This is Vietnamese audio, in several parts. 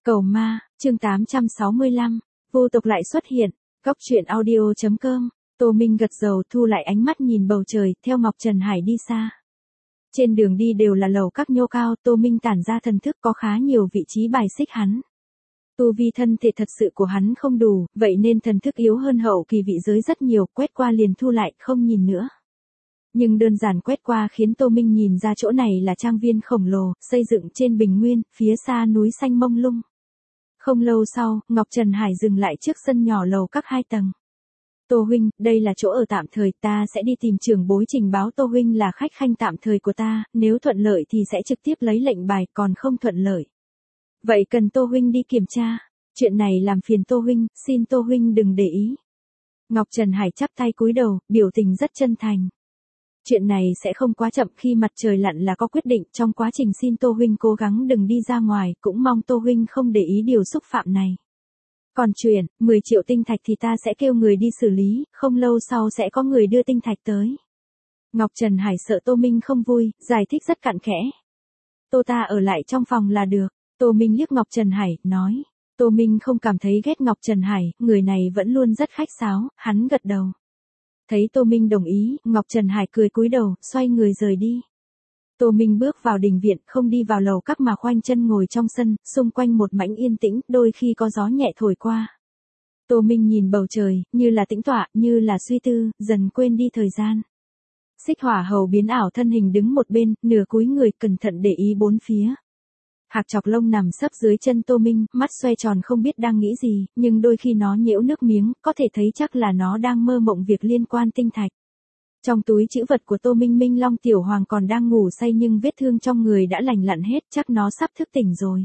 Cầu ma, chương 865, vô tộc lại xuất hiện, góc truyện audio.com, Tô Minh gật đầu thu lại ánh mắt nhìn bầu trời, theo Ngọc Trần Hải đi xa. Trên đường đi đều là lầu các nhô cao, Tô Minh tản ra thần thức có khá nhiều vị trí bài xích hắn. Tu vi thân thể thật sự của hắn không đủ, vậy nên thần thức yếu hơn hậu kỳ vị giới rất nhiều, quét qua liền thu lại, không nhìn nữa. Nhưng đơn giản quét qua khiến Tô Minh nhìn ra chỗ này là trang viên khổng lồ, xây dựng trên bình nguyên, phía xa núi xanh mông lung. Không lâu sau, Ngọc Trần Hải dừng lại trước sân nhỏ lầu các 2 tầng. Tô huynh, đây là chỗ ở tạm thời, ta sẽ đi tìm trưởng bối trình báo Tô huynh là khách khanh tạm thời của ta, nếu thuận lợi thì sẽ trực tiếp lấy lệnh bài, còn không thuận lợi. Vậy cần Tô huynh đi kiểm tra, chuyện này làm phiền Tô huynh, xin Tô huynh đừng để ý. Ngọc Trần Hải chắp tay cúi đầu, biểu tình rất chân thành. Chuyện này sẽ không quá chậm, khi mặt trời lặn là có quyết định, trong quá trình xin Tô huynh cố gắng đừng đi ra ngoài, cũng mong Tô huynh không để ý điều xúc phạm này. Còn chuyện, 10 triệu tinh thạch thì ta sẽ kêu người đi xử lý, không lâu sau sẽ có người đưa tinh thạch tới. Ngọc Trần Hải sợ Tô Minh không vui, giải thích rất cặn kẽ. Tô ta ở lại trong phòng là được. Tô Minh liếc Ngọc Trần Hải, nói. Tô Minh không cảm thấy ghét Ngọc Trần Hải, người này vẫn luôn rất khách sáo, hắn gật đầu. Thấy Tô Minh đồng ý, Ngọc Trần Hải cười cúi đầu, xoay người rời đi. Tô Minh bước vào đình viện, không đi vào lầu các mà khoanh chân ngồi trong sân, xung quanh một mảnh yên tĩnh, đôi khi có gió nhẹ thổi qua. Tô Minh nhìn bầu trời, như là tĩnh tọa, như là suy tư, dần quên đi thời gian. Xích Hỏa Hầu biến ảo thân hình đứng một bên, nửa cúi người, cẩn thận để ý bốn phía. Hạc Chọc Lông nằm sấp dưới chân Tô Minh, mắt xoay tròn không biết đang nghĩ gì, nhưng đôi khi nó nhễu nước miếng, có thể thấy chắc là nó đang mơ mộng việc liên quan tinh thạch. Trong túi trữ vật của Tô Minh, Minh Long Tiểu Hoàng còn đang ngủ say nhưng vết thương trong người đã lành lặn hết, chắc nó sắp thức tỉnh rồi.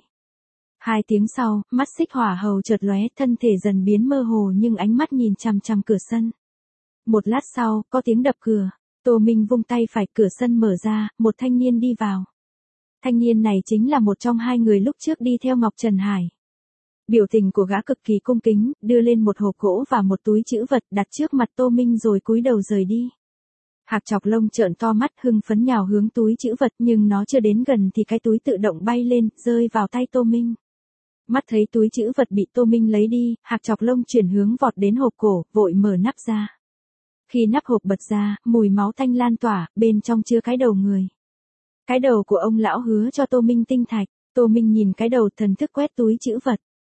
2 tiếng sau, mắt Xích Hỏa Hầu chợt lóe, thân thể dần biến mơ hồ nhưng ánh mắt nhìn chằm chằm cửa sân. Một lát sau, có tiếng đập cửa. Tô Minh vung tay phải, cửa sân mở ra, một thanh niên đi vào. Thanh niên này chính là một trong 2 người lúc trước đi theo Ngọc Trần Hải. Biểu tình của gã cực kỳ cung kính, đưa lên một hộp gỗ và một túi trữ vật đặt trước mặt Tô Minh rồi cúi đầu rời đi. Hạc Chọc Lông trợn to mắt hưng phấn nhào hướng túi trữ vật nhưng nó chưa đến gần thì cái túi tự động bay lên, rơi vào tay Tô Minh. Mắt thấy túi trữ vật bị Tô Minh lấy đi, Hạc Chọc Lông chuyển hướng vọt đến hộp cổ, vội mở nắp ra. Khi nắp hộp bật ra, mùi máu tanh lan tỏa, bên trong chứa cái đầu người. Cái đầu của ông lão hứa cho Tô Minh tinh thạch. Tô Minh nhìn cái đầu, thần thức quét túi trữ vật.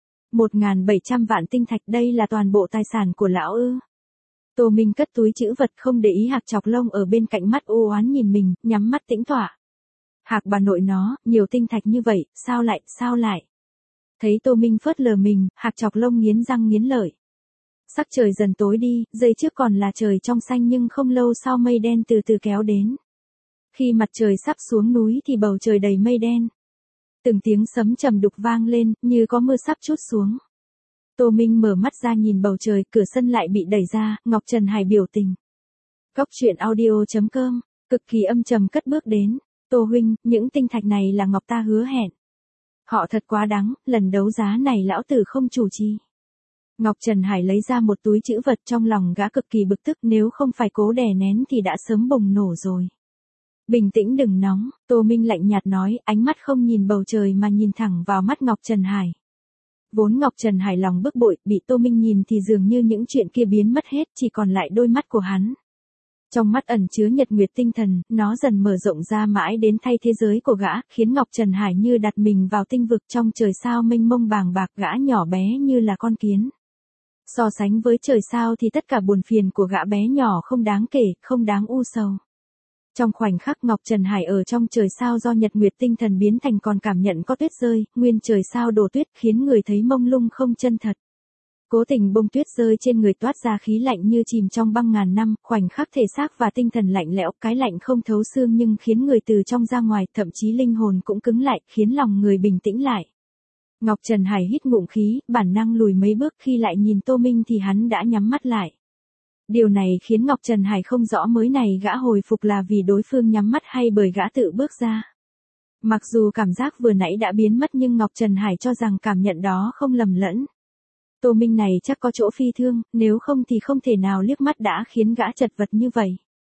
1.700 vạn tinh thạch, đây là toàn bộ tài sản của lão ư? Tô Minh cất túi trữ vật không để ý Hạc Chọc Lông ở bên cạnh mắt u oán nhìn mình, nhắm mắt tĩnh tọa. Hạc bà nội nó, nhiều tinh thạch như vậy, sao lại? Thấy Tô Minh phớt lờ mình, Hạc Chọc Lông nghiến răng nghiến lợi. Sắc trời dần tối đi, giây trước còn là trời trong xanh nhưng không lâu sau mây đen từ từ kéo đến. Khi mặt trời sắp xuống núi thì bầu trời đầy mây đen. Từng tiếng sấm trầm đục vang lên, như có mưa sắp trút xuống. Tô Minh mở mắt ra nhìn bầu trời, cửa sân lại bị đẩy ra, Ngọc Trần Hải biểu tình. Góc truyện audio.com, cực kỳ âm trầm cất bước đến. Tô huynh, những tinh thạch này là Ngọc ta hứa hẹn. Họ thật quá đáng, lần đấu giá này lão tử không chủ trì. Ngọc Trần Hải lấy ra một túi trữ vật, trong lòng gã cực kỳ bực tức, nếu không phải cố đè nén thì đã sớm bùng nổ rồi. Bình tĩnh đừng nóng, Tô Minh lạnh nhạt nói, ánh mắt không nhìn bầu trời mà nhìn thẳng vào mắt Ngọc Trần Hải. Vốn Ngọc Trần Hải lòng bức bội, bị Tô Minh nhìn thì dường như những chuyện kia biến mất hết, chỉ còn lại đôi mắt của hắn. Trong mắt ẩn chứa nhật nguyệt tinh thần, nó dần mở rộng ra mãi đến thay thế giới của gã, khiến Ngọc Trần Hải như đặt mình vào tinh vực trong trời sao mênh mông bàng bạc, gã nhỏ bé như là con kiến. So sánh với trời sao thì tất cả buồn phiền của gã bé nhỏ không đáng kể, không đáng u sầu. Trong khoảnh khắc Ngọc Trần Hải ở trong trời sao do nhật nguyệt tinh thần biến thành còn cảm nhận có tuyết rơi, nguyên trời sao đổ tuyết khiến người thấy mông lung không chân thật. Cố tình bông tuyết rơi trên người toát ra khí lạnh như chìm trong băng ngàn năm, khoảnh khắc thể xác và tinh thần lạnh lẽo, cái lạnh không thấu xương nhưng khiến người từ trong ra ngoài, thậm chí linh hồn cũng cứng lại, khiến lòng người bình tĩnh lại. Ngọc Trần Hải hít ngụm khí, bản năng lùi mấy bước, khi lại nhìn Tô Minh thì hắn đã nhắm mắt lại. Điều này khiến Ngọc Trần Hải không rõ mới này gã hồi phục là vì đối phương nhắm mắt hay bởi gã tự bước ra. Mặc dù cảm giác vừa nãy đã biến mất nhưng Ngọc Trần Hải cho rằng cảm nhận đó không lầm lẫn. Tô Minh này chắc có chỗ phi thương, nếu không thì không thể nào liếc mắt đã khiến gã chật vật như vậy.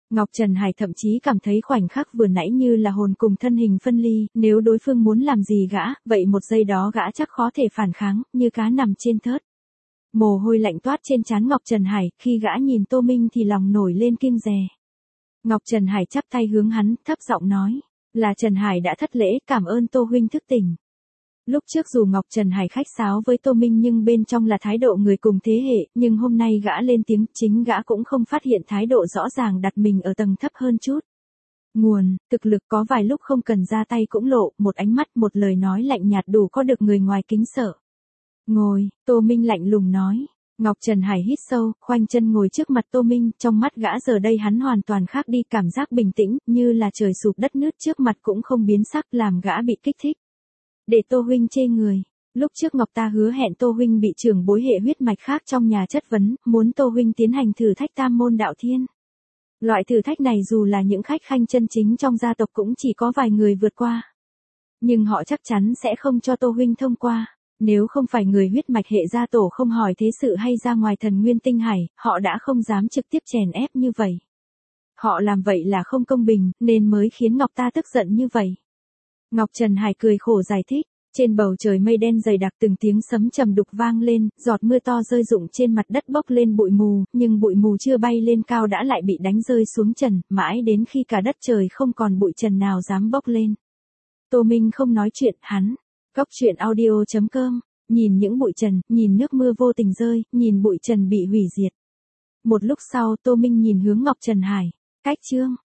Ngọc Trần Hải thậm chí cảm thấy khoảnh khắc vừa nãy như là hồn cùng thân hình phân ly, nếu đối phương muốn làm gì gã, vậy một giây đó gã chắc khó thể phản kháng, như cá nằm trên thớt. Mồ hôi lạnh toát trên trán Ngọc Trần Hải, khi gã nhìn Tô Minh thì lòng nổi lên kiêng dè. Ngọc Trần Hải chắp tay hướng hắn, thấp giọng nói, là Trần Hải đã thất lễ, cảm ơn Tô huynh thức tỉnh. Lúc trước dù Ngọc Trần Hải khách sáo với Tô Minh nhưng bên trong là thái độ người cùng thế hệ, nhưng hôm nay gã lên tiếng, chính gã cũng không phát hiện thái độ rõ ràng đặt mình ở tầng thấp hơn chút. Nguồn, thực lực có vài lúc không cần ra tay cũng lộ, một ánh mắt, một lời nói lạnh nhạt đủ có được người ngoài kính sợ. Ngồi, Tô Minh lạnh lùng nói. Ngọc Trần Hải hít sâu, khoanh chân ngồi trước mặt Tô Minh, trong mắt gã giờ đây hắn hoàn toàn khác đi, cảm giác bình tĩnh, như là trời sụp đất nứt trước mặt cũng không biến sắc, làm gã bị kích thích. Để Tô huynh chê người, lúc trước Ngọc ta hứa hẹn Tô huynh bị trưởng bối hệ huyết mạch khác trong nhà chất vấn, muốn Tô huynh tiến hành thử thách tam môn đạo thiên. Loại thử thách này dù là những khách khanh chân chính trong gia tộc cũng chỉ có vài người vượt qua. Nhưng họ chắc chắn sẽ không cho Tô huynh thông qua. Nếu không phải người huyết mạch hệ gia tổ không hỏi thế sự hay ra ngoài thần nguyên tinh hải, họ đã không dám trực tiếp chèn ép như vậy. Họ làm vậy là không công bình, nên mới khiến Ngọc ta tức giận như vậy. Ngọc Trần Hải cười khổ giải thích, trên bầu trời mây đen dày đặc từng tiếng sấm trầm đục vang lên, giọt mưa to rơi rụng trên mặt đất bốc lên bụi mù, nhưng bụi mù chưa bay lên cao đã lại bị đánh rơi xuống trần, mãi đến khi cả đất trời không còn bụi trần nào dám bốc lên. Tô Minh không nói chuyện, hắn. Góc truyện audio.com, nhìn những bụi trần, nhìn nước mưa vô tình rơi, nhìn bụi trần bị hủy diệt. Một lúc sau Tô Minh nhìn hướng Ngọc Trần Hải, cách chương.